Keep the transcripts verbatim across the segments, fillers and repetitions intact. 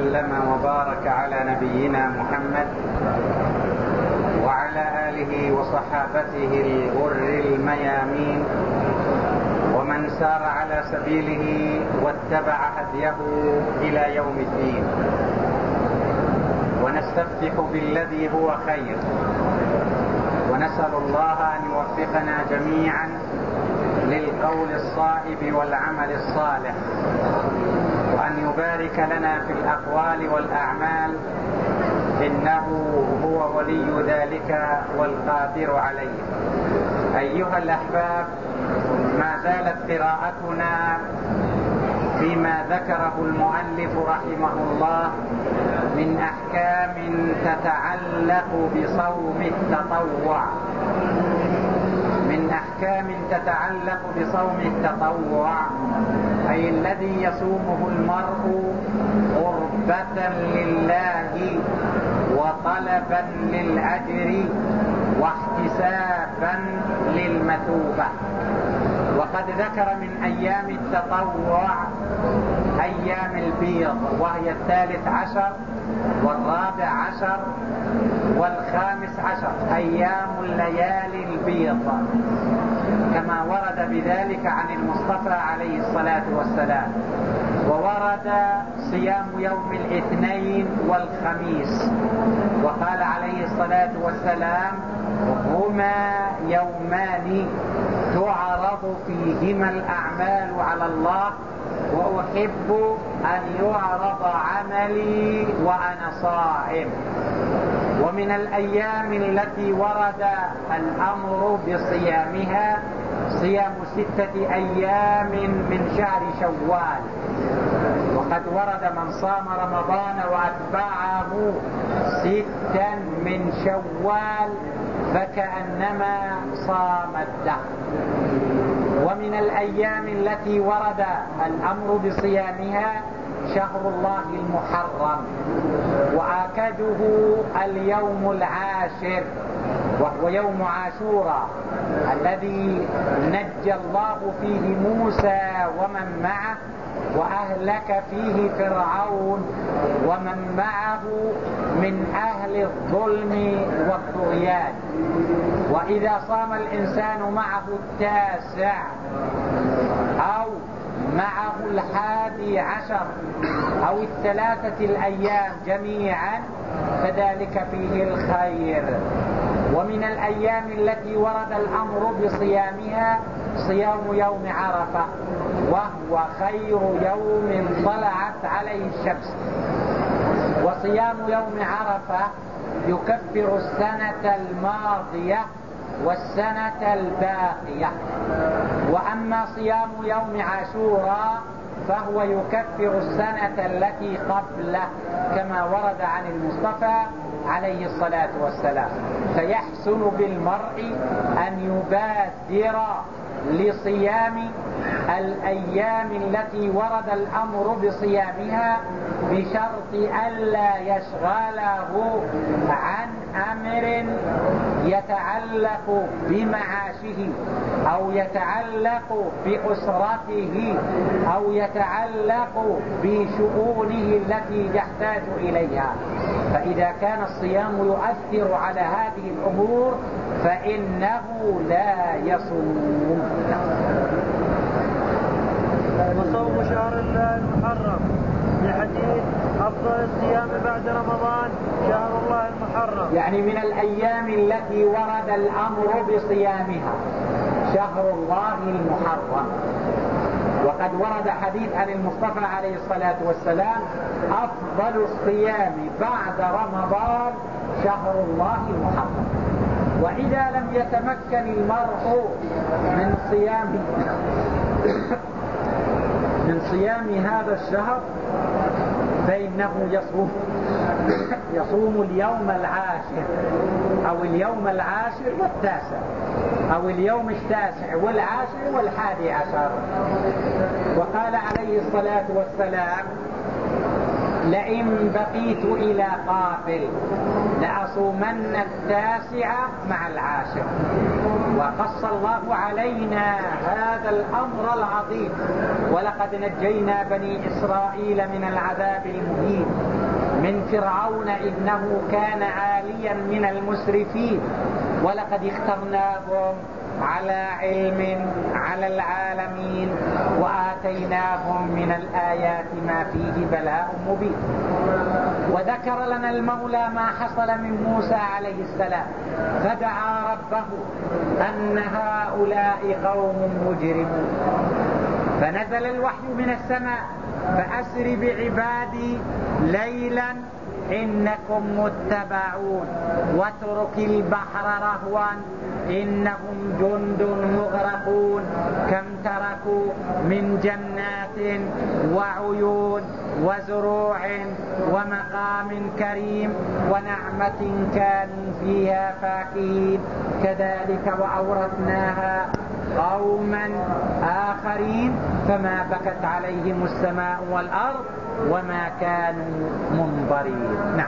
وسلم وبارك على نبينا محمد وعلى آله وصحابته الغر الميامين ومن سار على سبيله واتبع هديه إلى يوم الدين. ونستفتح بالذي هو خير، ونسأل الله أن يوفقنا جميعا للقول الصائب والعمل الصالح، وأن يبارك لنا في الأقوال والأعمال، إنه هو ولي ذلك والقادر عليه. أيها الأحباب، ما زالت قراءتنا فيما ذكره المؤلف رحمه الله من أحكام تتعلق بصوم التطوع من أحكام تتعلق بصوم التطوع أي الذي يصومه المرء قربة لله وطلبا للأجر واحتسابا للمثوبة. وقد ذكر من أيام التطوع أيام البيض، وهي الثالث عشر والرابع عشر والخامس عشر، أيام الليالي البيض، كما ورد بذلك عن المصطفى عليه الصلاة والسلام. وورد صيام يوم الاثنين والخميس، وقال عليه الصلاة والسلام: هما يومان تعرض فيهما الأعمال على الله، وأحب أن يعرض عملي وأنا صائم. ومن الأيام التي ورد الأمر بصيامها صيام ستة أيام من شهر شوال، وقد ورد من صام رمضان وأتبعه ستا من شوال فكأنما صام الدهر. ومن الأيام التي ورد الأمر بصيامها شهر الله المحرم، وآكده اليوم العاشر، وهو يوم عاشوراء الذي نجى الله فيه موسى ومن معه، وأهلك فيه فرعون ومن معه من أهل الظلم والطغيان. وإذا صام الإنسان معه التاسع أو معه الحادي عشر أو الثلاثة الأيام جميعا فذلك فيه الخير. ومن الأيام التي ورد الأمر بصيامها صيام يوم عرفة، وهو خير يوم طلعت عليه الشمس. وصيام يوم عرفة يكفر السنة الماضية والسنة الباقية. وأما صيام يوم عاشوراء فهو يكفر السنة التي قبله، كما ورد عن المصطفى عليه الصلاة والسلام. فيحسن بالمرء أن يبادر لصيام الأيام التي ورد الأمر بصيامها، بشرط ألا يشغله عن أمر يتعلق بمعاشه أو يتعلق بأسرته أو يتعلق بشؤونه التي يحتاج إليها. فإذا كان الصيام يؤثر على هذه الأمور فإنه لا يصوم. وصوم شهر الله المحرم، في حديث أفضل الصيام بعد رمضان شهر الله المحرم، يعني من الأيام التي ورد الأمر بصيامها شهر الله المحرم. وقد ورد حديث عن المصطفى عليه الصلاة والسلام: أفضل الصيام بعد رمضان شهر الله المحرم. وإذا لم يتمكن المرء من صيام من صيام هذا الشهر فإنه يصوم يصوم اليوم العاشر أو اليوم العاشر والتاسع أو اليوم التاسع والعاشر والحادي عشر. وقال عليه الصلاة والسلام: لئن بقيت إلى قابل لأصومن التاسع مع العاشر. وقص الله علينا هذا الأمر العظيم. ولقد نجينا بني إسرائيل من العذاب المهين من فرعون إنه كان عاليا من المسرفين، ولقد اخترناهم على علم على العالمين وآتيناهم من الآيات ما فيه بلاء مبين. وذكر لنا المولى ما حصل من موسى عليه السلام، فدعا ربه أن هؤلاء قوم مجرمون، فنزل الوحي من السماء فأسر بعبادي ليلا إنكم متبعون واترك البحر رهوا إنهم جند مغرقون كم تركوا من جنات وعيون وزروع ومقام كريم ونعمة كانوا فيها فاكهين كذلك وأورثناها قوما آخرين فما بكت عليهم السماء والأرض وما كانوا منظرين. نعم.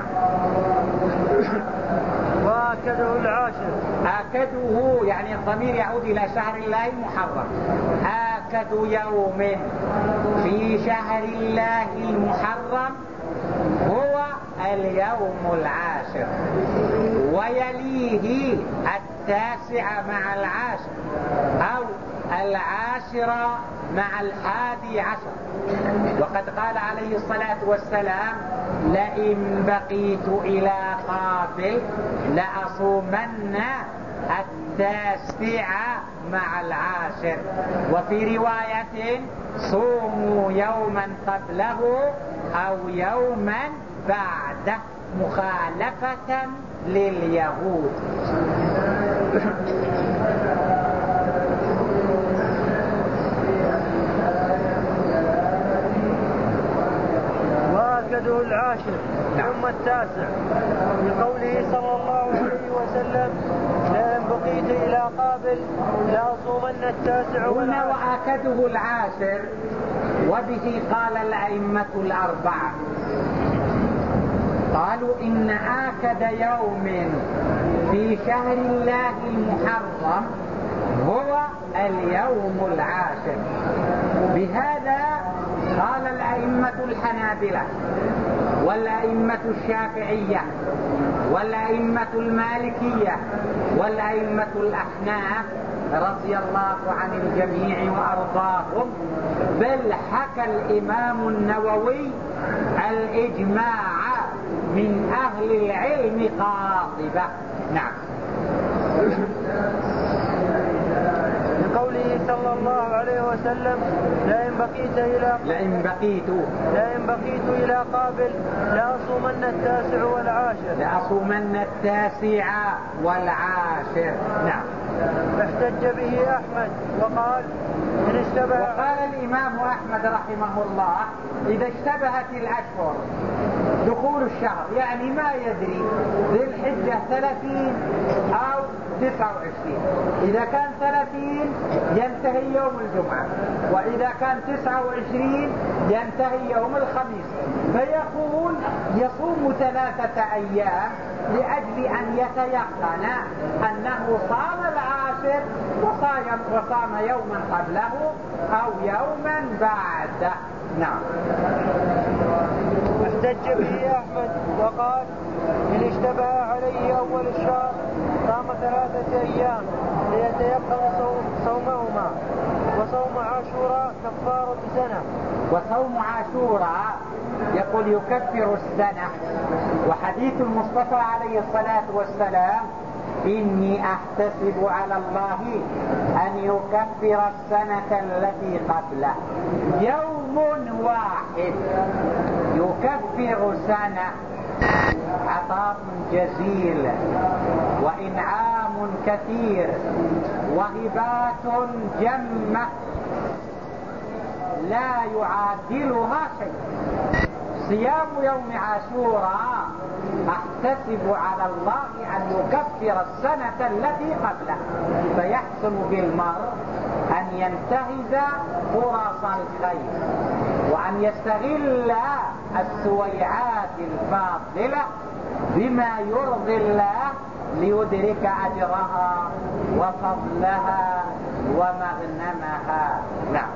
وآكده العاشر. آكده يعني الضمير يعود إلى شهر الله المحرم. آكد يوم في شهر الله المحرم هو اليوم العاشر، ويليه التاسع مع العاشر أو العاشر مع الحادي عشر. وقد قال عليه الصلاة والسلام لئن بقيت إلى قابل لأصومن التاسع مع العاشر. وفي رواية صوموا يوما قبله أو يوما بعده مخالفة لليهود. وآكده العاشر ثم التاسع بقوله صلى الله عليه وسلم لئن بقيت إلى قابل لأصومن التاسع هنا وآكده العاشر، وبه قال الأئمة الأربعة قالوا إن آكد يوم في شهر الله المحرم هو اليوم العاشر. بهذا قال الأئمة الحنابلة والأئمة الشافعية والأئمة المالكية والأئمة الأحناف رضي الله عن الجميع وأرضاهم، بل حكى الإمام النووي الإجماع من أهل العلم قاطبة. نعم. لقوله صلى الله عليه وسلم لئن بقيت إلى لئن بقيت لئن بقيت إلى قابل لأصومن التاسع والعاشر لأصومن التاسع والعاشر. نعم. فاحتج به أحمد وقال إن اشتبه. وقال الإمام أحمد رحمه الله إذا اشتبهت الأشهر دخول الشهر يعني ما يدري ذي الحجة ثلاثين أو تسعة وعشرين، إذا كان ثلاثين ينتهي يوم الجمعة، وإذا كان تسعة وعشرين ينتهي يوم الخميس، فيقول يصوم ثلاثة أيام لأجل أن يتيقن أنه صام العاشر وصام, وصام يوما قبله أو يوما بعده. نعم. احتج به أحمد وقال إن اشتبه عليه أول الشهر صام ثلاثة أيام ليتيقن صومهما، وصوم عاشوراء كفارة سنة. وصوم عاشوراء يقول يكفر السنة. وحديث المصطفى عليه الصلاة والسلام إني أحتسب على الله أن يكفر السنة التي قبله. يوم واحد يكفر سنة، عطاء جزيل وإنعام كثير وهبات جمة لا يعادلها شيء. صيام يوم عاشوراء أحتسب على الله أن يكفر السنة التي قبله، فيحسن بالمرء أن ينتهز فرص الخير وأن يستغل السويعات الفاضلة بما يرضي الله ليدرك أجرها وفضلها ومغنمها. نعم.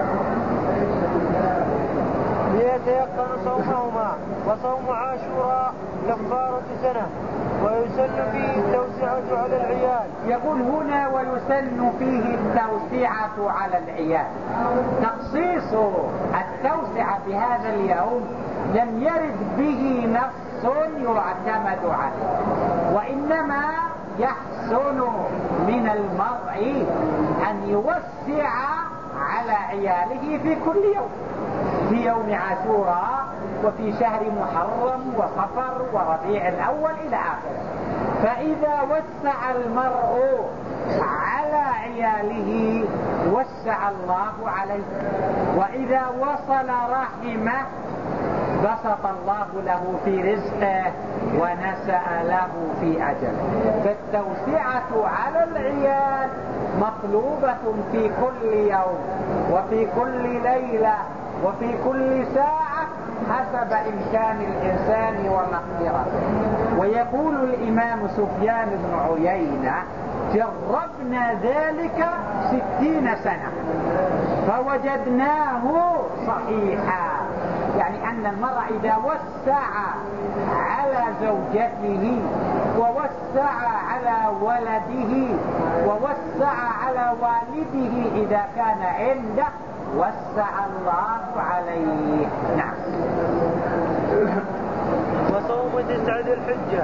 ليتيقن صومهما. وصوم عاشوراء كفارة سنة، ويسن فيه التوسعة على العيال. يقول هنا ويسن فيه التوسعة على العيال. تخصيص التوسعة بهذا اليوم لم يرد به نص يعتمد عليه، وإنما يحسن من المرء أن يوسع على عياله في كل يوم، في يوم عاشوراء وفي شهر محرم وصفر وربيع الأول إلى آخره. فإذا وسع المرء على عياله وسع الله عليه، وإذا وصل رحمه بسط الله له في رزقه ونسأ له في أجله. فالتوسعة على العيال مطلوبة في كل يوم وفي كل ليلة وفي كل ساعة حسب إمكان الإنسان ومقدرته. ويقول الإمام سفيان بن عيينة جربنا ذلك ستين سنة فوجدناه صحيحا، يعني أن المرء إذا وسع على زوجته ووسع على ولده ووسع على والده إذا كان عنده وسع الله عليه. نعم. وصوم تسع ذي الحجة.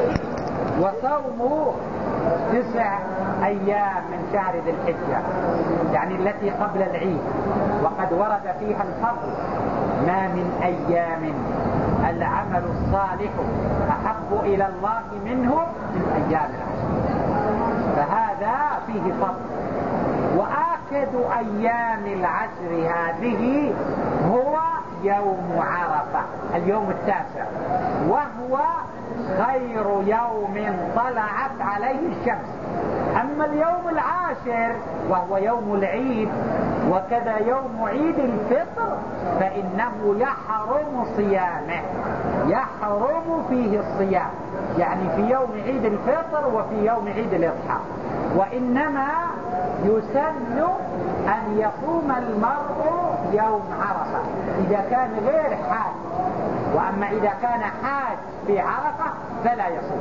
وصوم تسع أيام من شهر ذي الحجة، يعني التي قبل العيد، وقد ورد فيها الفضل: ما من أيام العمل الصالح أحب إلى الله منه من أيام العشر. فهذا فيه فضل. وآكد أيام العشر هذه هو يوم عرفة اليوم التاسع، وهو خير يوم طلعت عليه الشمس. أما اليوم العاشر وهو يوم العيد وكذا يوم عيد الفطر فإنه يحرم صيامه، يحرم فيه الصيام، يعني في يوم عيد الفطر وفي يوم عيد الإضحى. وإنما يسن أن يصوم المرء يوم عرفة إذا كان غير حاج، وأما إذا كان حاج في عرفة فلا يصوم.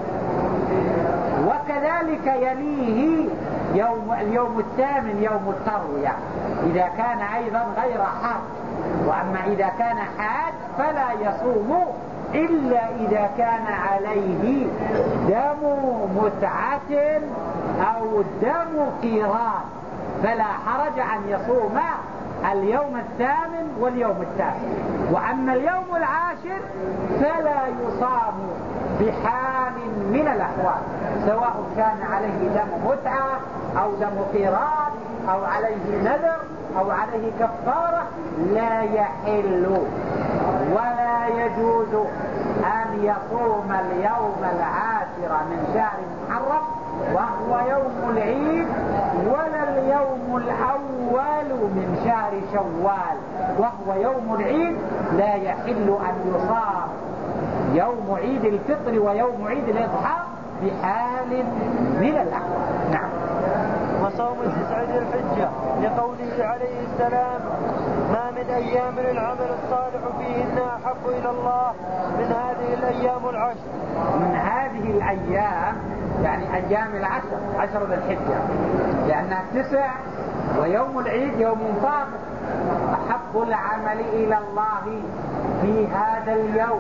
وكذلك يليه يوم اليوم الثامن يوم التروية إذا كان أيضا غير حاج، وأما إذا كان حاج فلا يصوم إلا إذا كان عليه دم متعة أو دم قيران، فلا حرج أن يصوم اليوم الثامن واليوم التاسع. وأما اليوم العاشر فلا يصام بحال من الأحوال، سواء كان عليه دم متعة أو دم قيران أو عليه نذر أو عليه كفارة، لا يحل ولا يجوز أن يصوم اليوم العاشر من شهر محرم وهو يوم العيد، ولا اليوم الأول من شهر شوال وهو يوم العيد. لا يحل أن يصام يوم عيد الفطر ويوم عيد الإضحى بحال من الأحوال. نعم. وصوم تسع ذي الحجة لقوله عليه السلام: ما من أيام العمل الصالح فيهن أحب إلى الله من هذه الأيام العشر. من هذه الأيام يعني أيام العشر، عشر ذي الحجة، لأنها تسع ويوم العيد يوم فاضل. أحب العمل إلى الله في هذا اليوم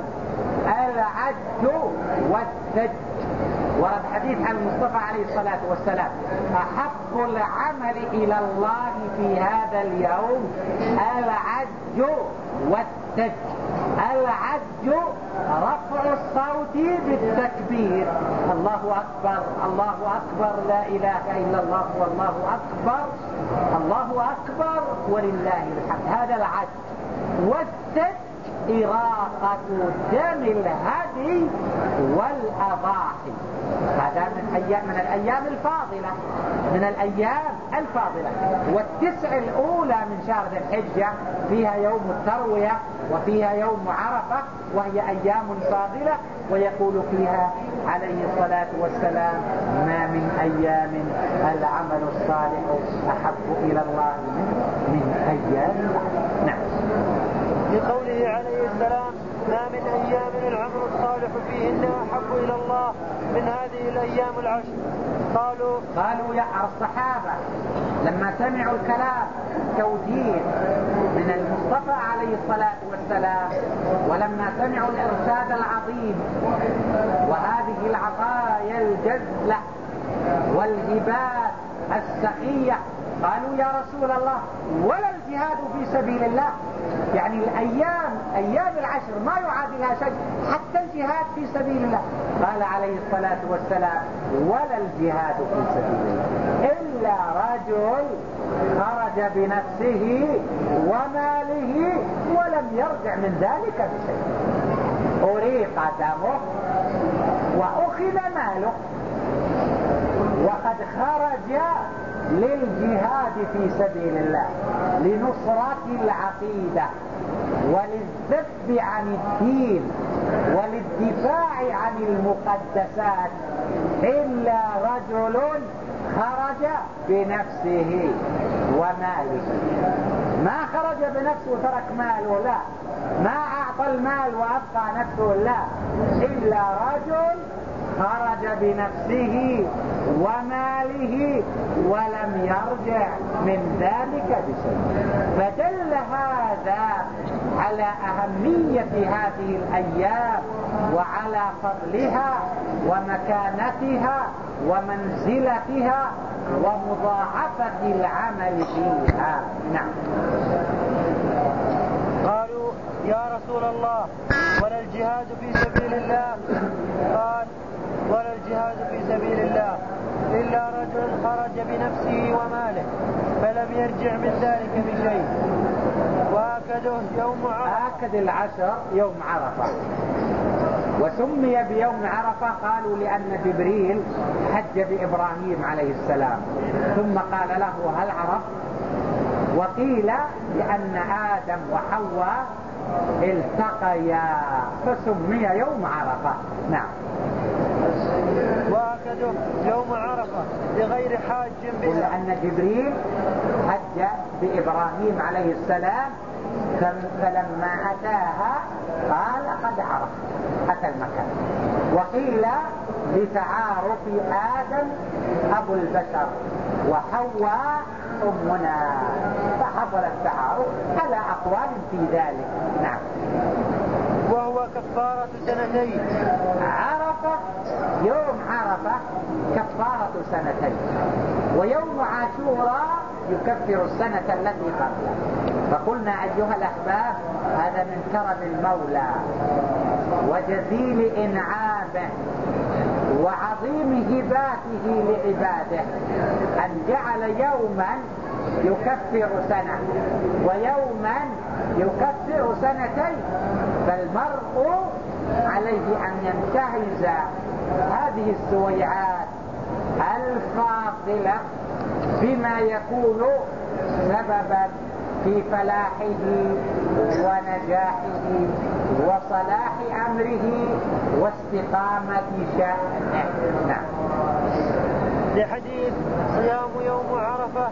العج والثج. ورد حديث عن المصطفى عليه الصلاة والسلام: أحب العمل إلى الله في هذا اليوم العج والثج. العج رفع الصوت بالتكبير: الله أكبر الله أكبر لا إله إلا الله والله أكبر الله أكبر ولله الحمد، هذا العج. والثج إراقة دم الهدي والأضاحي، هذا من أيام من الأيام الفاضلة من الأيام الفاضلة. والتسع الأولى من شهر ذي الحجة فيها يوم التروية وفيها يوم عرفة، وهي أيام فاضلة. ويقول فيها عليه الصلاة والسلام: ما من أيام العمل الصالح أحب إلى الله من أيام العمل. نعم. لقوله عليه السلام: ما من أيام العمل الصالح فيهن أحب إلى الله من هذه الأيام العشر. قالوا قالوا يا الصحابة لما سمعوا الكلام التوجيه من المصطفى عليه الصلاة والسلام، ولما سمعوا الإرشاد العظيم وهذه العطايا الجزلة والهبات السخية، قالوا: يا رسول الله، ولا الجهاد في سبيل الله؟ يعني الأيام أيام العشر ما يعادلها شيء، حتى الجهاد في سبيل الله. قال عليه الصلاة والسلام: ولا الجهاد في سبيل الله إلا رجل خرج بنفسه وماله ولم يرجع من ذلك بشيء، أريق دمه وأخذ ماله، وقد خرج للجهاد في سبيل الله لنصرة العقيدة وللذب عن الدين وللدفاع عن المقدسات، إلا رجل خرج بنفسه وماله. ما خرج بنفسه وترك ماله، لا. ما أعطى المال وأبقى نفسه، لا. إلا رجل خرج بنفسه وماله ولم يرجع من ذلك بشيء. فدل هذا على أهمية هذه الأيام وعلى فضلها ومكانتها ومنزلتها ومضاعفة العمل فيها. نعم. قالوا: يا رسول الله، ولا الجهاد في سبيل الله؟ قال: ولا الجهاد في سبيل الله إلا رجل خرج بنفسه وماله فلم يرجع من ذلك بشيء. وأكده يوم عرفة. أكد العشر يوم عرفة، وسمي بيوم عرفة قالوا لأن جبريل حج بإبراهيم عليه السلام ثم قال له: هل عرفت؟ وقيل لأن آدم وحواء التقيا فسمي يوم عرفة. نعم. وأكده يوم عرفة لغير حاج بها، ولأن جبريل حج بإبراهيم عليه السلام فلما أتاها قال: قد عرف، أتى المكان. وقيل لتعارف آدم أبو البشر وحواء أمنا فحصل التعارف، على أقوال في ذلك. نعم. وهو كفارة سنتين. عرفة يوم عرفة كفارة سنتين، ويوم عاشوراء يكفر السنة التي قبله. فقلنا أيها الأحباب هذا من كرم المولى وجزيل إنعامه وعظيم هباته لعباده أن جعل يوما يكفر سنة ويوما يكفر سنتين. فالمرء عليه أن ينتهز هذه السويعات الفاضلة بما يكون سببا في فلاحه ونجاحه وصلاح أمره واستقامة شأنه. نعم. لحديث صيام يوم عرفة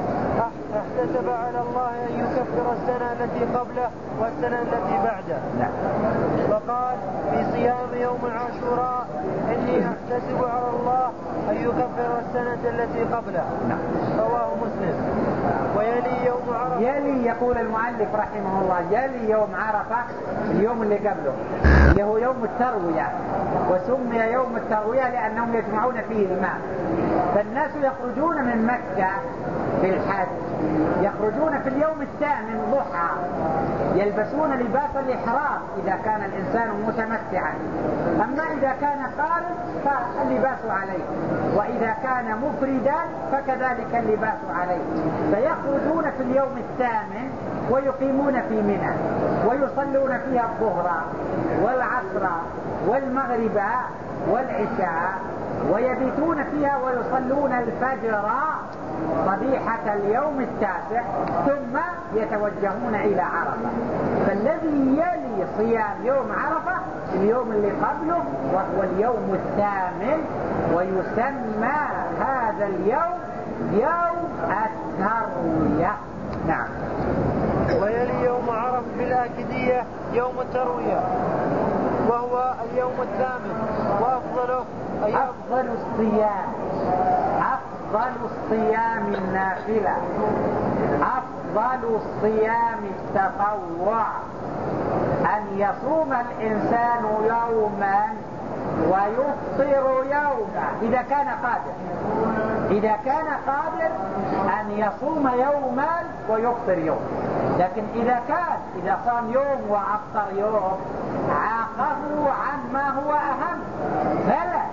احتسب على الله أن يكفر السنة التي قبله والسنة التي بعده. نعم. وقال في صيام يوم عاشوراء: إني أحتسب على الله أن يكفر السنة التي قبله. نعم. رواه مسلم. ويلي يوم عرفة. يلي يقول المؤلف رحمه الله يلي يوم عرفة اليوم اللي قبله اللي هو يوم التروية، وسمي يوم التروية لأنهم يجمعون فيه الماء. فالناس يخرجون من مكة في الحج، يخرجون في اليوم الثامن ضحى، يلبسون لباس الإحرام إذا كان الإنسان متمتعا، أما إذا كان قارن فاللباس عليه، وإذا كان مفردا فكذلك اللباس عليه. فيخرجون في اليوم الثامن ويقيمون في منى ويصلون فيها الظهر والعصر والمغرب والعشاء، ويبيتون فيها ويصلون الفجر صبيحة اليوم التاسع ثم يتوجهون إلى عرفة. فالذي يلي صيام يوم عرفة اليوم اللي قبله وهو اليوم الثامن، ويسمى هذا اليوم يوم التروية. نعم. ويلي يوم عرفة بالآكدية يوم التروية وهو اليوم الثامن، وأفضله أي أفضل الصيام أفضل الصيام النافلة، أفضل الصيام التطوع أن يصوم الإنسان يوما ويفطر يوما إذا كان قادر. إذا كان قادر أن يصوم يوما ويفطر يوم. لكن إذا كان إذا صام يوم وأفطر يوم عاقه عن ما هو أهم فلا.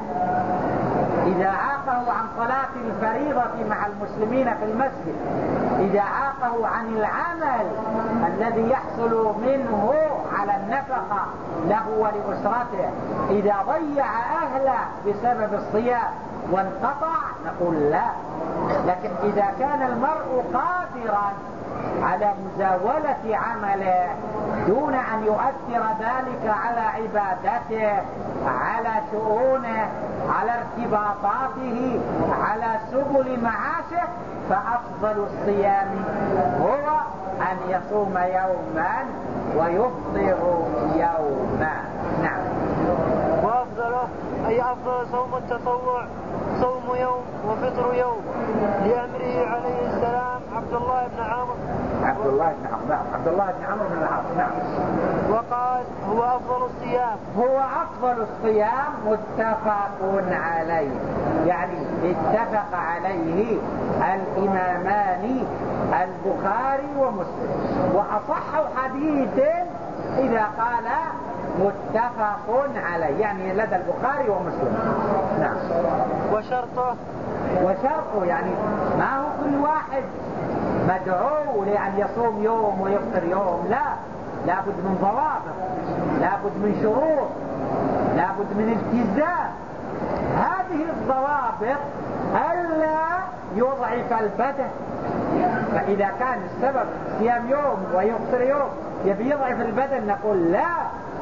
إذا عاقه عن صلاة الفريضة مع المسلمين في المسجد، إذا عاقه عن العمل الذي يحصل منه على النفقة له ولأسرته، إذا ضيع أهله بسبب الصيام وانقطع نقول لا. لكن إذا كان المرء قادرا على مزاولة عمله دون أن يؤثر ذلك على عبادته، على شؤونه، على ارتباطاته، على سبل معاشه، فأفضل الصيام هو أن يصوم يوما ويفطر يوما. نعم. وأفضله أي أفضل صوم التطوع صوم يوم وفطر يوم، لأمره عليه السلام عبد الله بن عمرو عبد الله بن عمرو عبد الله بن عمرو بن العاص. نعم. وقال هو أفضل الصيام هو أفضل الصيام متفق عليه، يعني اتفق عليه الإمامان البخاري ومسلم. وأصح حديث إذا قال متفق عليه يعني لدى البخاري ومسلم. نعم. وشرطه وشرطه يعني ما هو كل واحد مدعو لأن يصوم يوم ويفطر يوم، لا، لابد من ضوابط، لابد من شروط، لابد من التزام. هذه الضوابط ألا يضعف البدن. فإذا كان السبب صيام يوم ويفطر يوم يبي يضعف البدن نقول لا،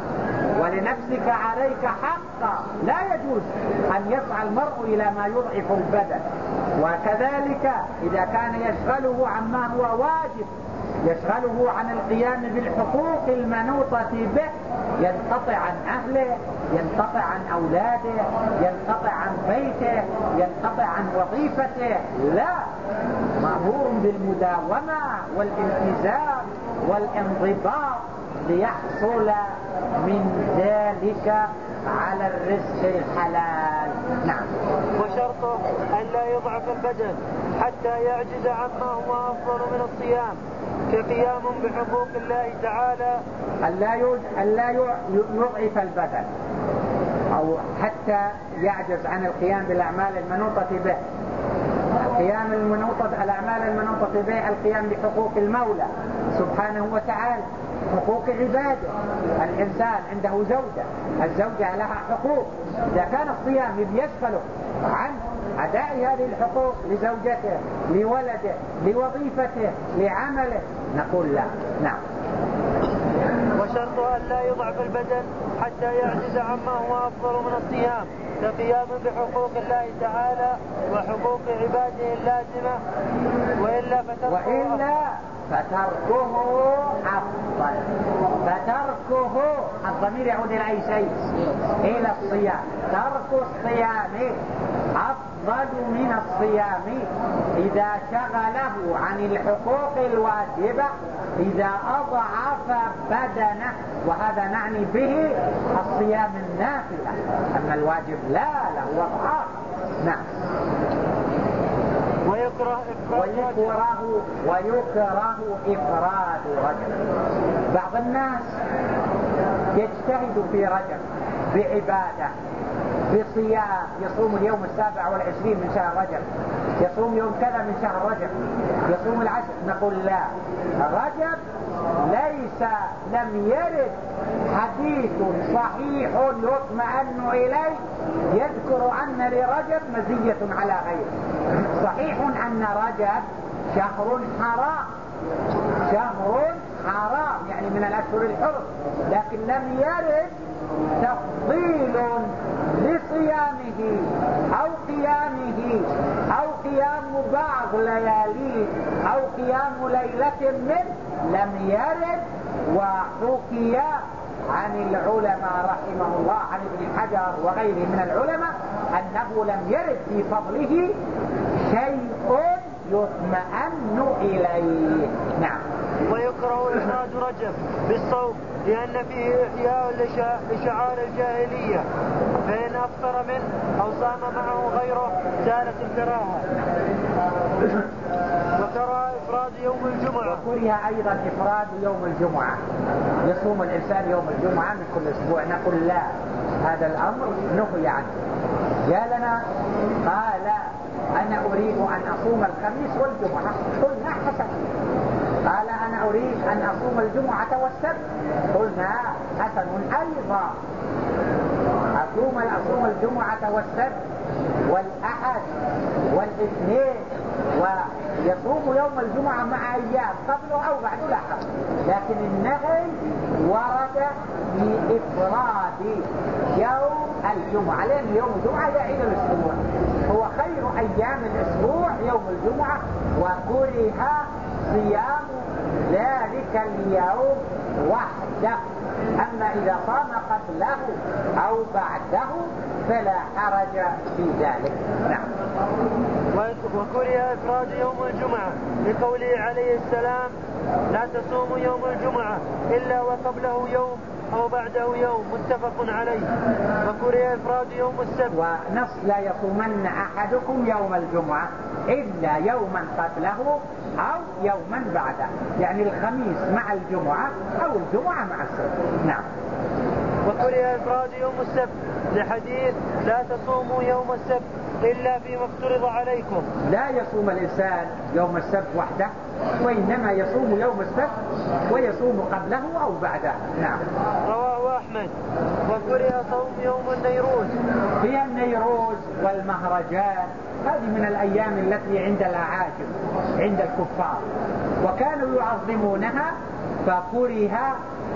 ولنفسك عليك حقا، لا يجوز أن يسعى المرء إلى ما يضعف البدن. وكذلك إذا كان يشغله عما هو واجب، يشغله عن القيام بالحقوق المنوطة به، ينقطع عن أهله، ينقطع عن أولاده، ينقطع عن بيته، ينقطع عن وظيفته، لا، مأمور بالمداومة والالتزام والانضباط ليحصل من ذلك على الرزق الحلال. نعم. وشرطه أن لا يضعف البدن حتى يعجز عما هو أفضل من الصيام، كقيام بحقوق الله تعالى. أن لا يضعف البدن أو حتى يعجز عن القيام بالأعمال المنوطة به. القيام المنوطة الأعمال المنوطة به القيام بحقوق المولى سبحانه وتعالى، حقوق عباده. الإنسان عنده زوجة، الزوجة لها حقوق. إذا كان الصيام يشغله عن أداء هذه الحقوق لزوجته، لولده، لوظيفته، لعمله نقول لا. نعم. وشرط أن لا يضعف البدن حتى يعجز عما هو أفضل من الصيام، كقيام بحقوق الله تعالى وحقوق عباده اللازمة، وإلا فتركه وإلا فتركه أفضل. فتركه الضمير يعود إلى أي شيء؟ إلى الصيام. ترك الصيام أفضل من الصيام إذا شغله عن الحقوق الواجبة، إذا أضعف بدنه، وهذا نعني به الصيام النافلة. أما الواجب لا، له أضعاف. نعم. ويكره ويكره ويكره إفراد رجب. بعض الناس يجتهد في رجب بعبادة، بصيام، يصوم اليوم السابع والعشرين من شهر رجب، يصوم يوم كذا من شهر رجب، يصوم العشر، نقول لا، رجب ليس لم يرد حديث صحيح يطمئن إليه يذكر أن لرجب مزية على غيره. صحيح أن رجب شهر حرام، شهر حرام يعني من الأشهر الحرم، لكن لم يرد تفضيل لصيامه أو قيامه أو قيام بعض لياليه أو قيام ليلة منه، لم يرد. وحكي عن العلماء رحمه الله عن ابن حجر وغيره من العلماء أنه لم يرد في فضله شيء يطمئن إليه. نعم. ويكره إفراد رجب بالصوم لأن فيه إحياء لشعار الجاهلية، فإن أفطر منه أو صام معه غيره زالت الكراهة. وكره إفراد يوم الجمعة. وكره أيضا إفراد يوم الجمعة، يصوم الإنسان يوم الجمعة من كل أسبوع، نقول لا، هذا الأمر نهي عنه. جاء لنا قال أنا أريد أن أصوم الخميس والجمعة، قلنا حسن. قال أنا أريد أن أصوم الجمعة والسبت، قلنا حسن أيضا. أصوم أصوم الجمعة والسبت والأحد والاثنين، ويصوم يوم الجمعة مع أيام قبله أو بعد لا حرج. لكن النهي ورد في إفراد يوم الجمعة، لأن يوم الجمعة ده عيد الأسبوع، هو خير أيام الأسبوع يوم الجمعة، وكره صيام ذلك اليوم وحده. أما إذا صام قبله أو بعده فلا حرج في ذلك. نعم. وكره إفراد يوم الجمعة لقوله عليه السلام لا تصوموا يوم الجمعة إلا وقبله يوم أو بعده يوم، متفق عليه. وكره إفراد يوم السبت. ونص لا يصومن أحدكم يوم الجمعة إلا يوما قبله أو يوما بعده، يعني الخميس مع الجمعة أو الجمعة مع السبت. نعم. وكره إفراد يوم السبت لحديث لا تصوموا يوم السبت إلا فيما افترض عليكم. لا يصوم الإنسان يوم السبت وحده، وإنما يصوم يوم السبت ويصوم قبله أو بعده. نعم. رواه أحمد. وكره صوم يوم النيروز. هي النيروز والمهرجان هذه من الأيام التي عند الأعاجم عند الكفار، وكانوا يعظمونها، فكره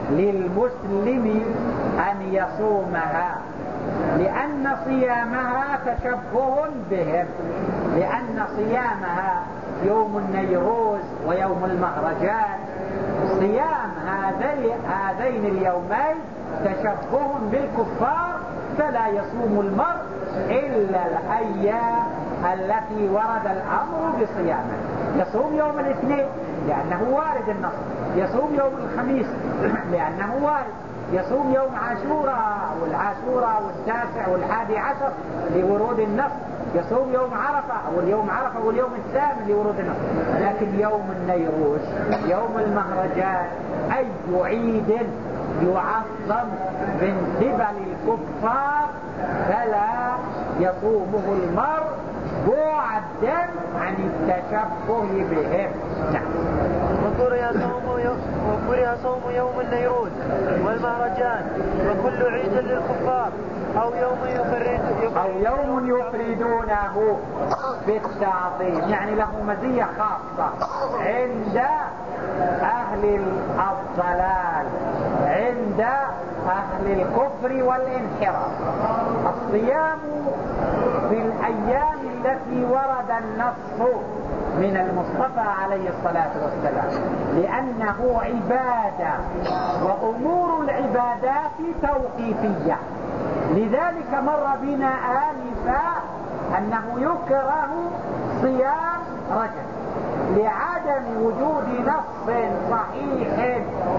للمسلم أن يصومها لأن صيامها تشبه بهم، لأن صيامها يوم النيروز ويوم المهرجان، صيام هذين اليومين تشبه بالكفار، فلا يصوم المرء إلا الأيام التي ورد الأمر بصيامه. يصوم يوم الاثنين لأنه وارد النص، يصوم يوم الخميس لأنه وارد، يصوم يوم عاشوراء والعاشوراء والتاسع والحادي عشر لورود النص، يصوم يوم عرفة أو اليوم عرفة واليوم الثامن لورود النص. لكن يوم النيروز يوم المهرجان أي عيد يعظم من قبل الكفار فلا يصومه المرء بعدا عن التشبه بهم. نعم. وكره صوم يوم وكره صوم يوم النيروز والمهرجان وكل عيد للكفار أو يوم يفرد أو يوم يفردونه بالتعظيم، يعني له مزية خاصة عند أهل الضلال، عند أهل الكفر والانحراف. الصيام في الأيام التي ورد النص من المصطفى عليه الصلاة والسلام لأنه عبادة، وأمور العبادات توقيفية. لذلك مر بنا آنفا أنه يكره صيام رجب لعدم وجود نص صحيح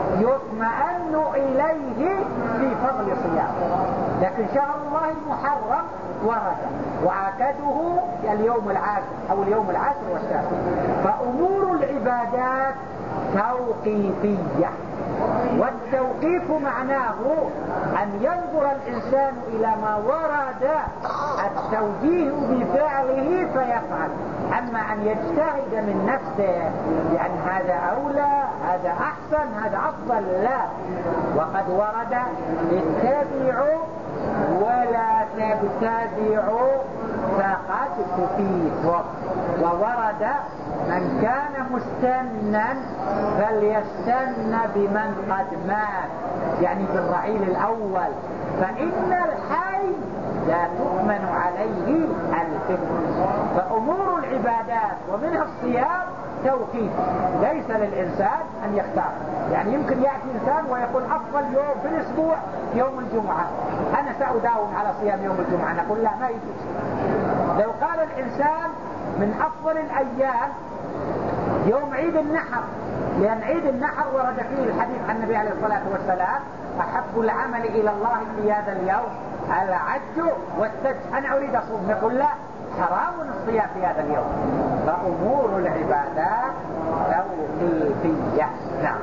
يطمئن إليه في فضل صيامه، لكن شهر الله المحرم ورد وعاكده اليوم العاشر أو اليوم العاشر والسابع. فأمور العبادات توقيفية، والتوقيف معناه أن ينظر الإنسان إلى ما ورد التوجيه بفعله فيفعل. أما أن يجتهد من نفسه يعني هذا أولى هذا أحسن هذا أفضل، لا. وقد ورد اتبعوا ولا تبتدعوا فقد كفيتم، وورد من كان مستنا فليستن بمن قد مات، يعني بالرعيل الأول، فإن الحي لا تؤمن عليه الفتنة. فأمور العبادات ومنها الصيام توقيف، ليس للإنسان أن يختار. يعني يمكن يأتي إنسان ويقول أفضل يوم في الأسبوع يوم الجمعة، أنا سأداوم على صيام يوم الجمعة، نقول لا ما يجوز. لو قال الإنسان من أفضل الأيام يوم عيد النحر، لأن عيد النحر ورد فيه الحديث عن النبي عليه الصلاة والسلام أحب العمل إلى الله في هذا اليوم العج والسج، أنا أريد أصوم، نقول لا حرام الصيام في هذا اليوم. فأمور العبادات توقيفية. نعم.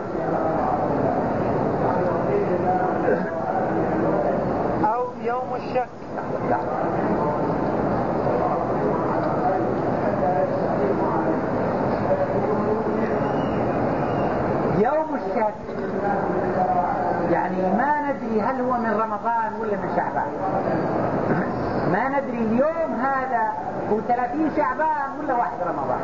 أو يوم الشك. يوم الشك يعني ما ندري هل هو من رمضان ولا من شعبان، ما ندري اليوم هذا هو ثلاثين شعبان ولا واحد رمضان،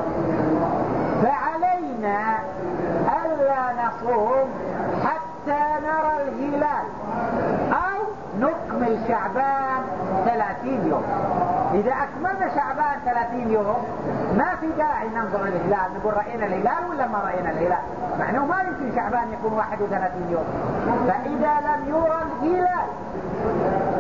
فعلينا ألا نصوم حتى نرى الهلال أو نكمل شعبان ثلاثين يوم. إذا أكملنا شعبان ثلاثين يوم ما في داعي ننظر الهلال نقول رأينا الهلال ولا ما رأينا الهلال، مع أنه ما يمكن شعبان يكون واحد وثلاثين يوم. فإذا لم يرى الهلال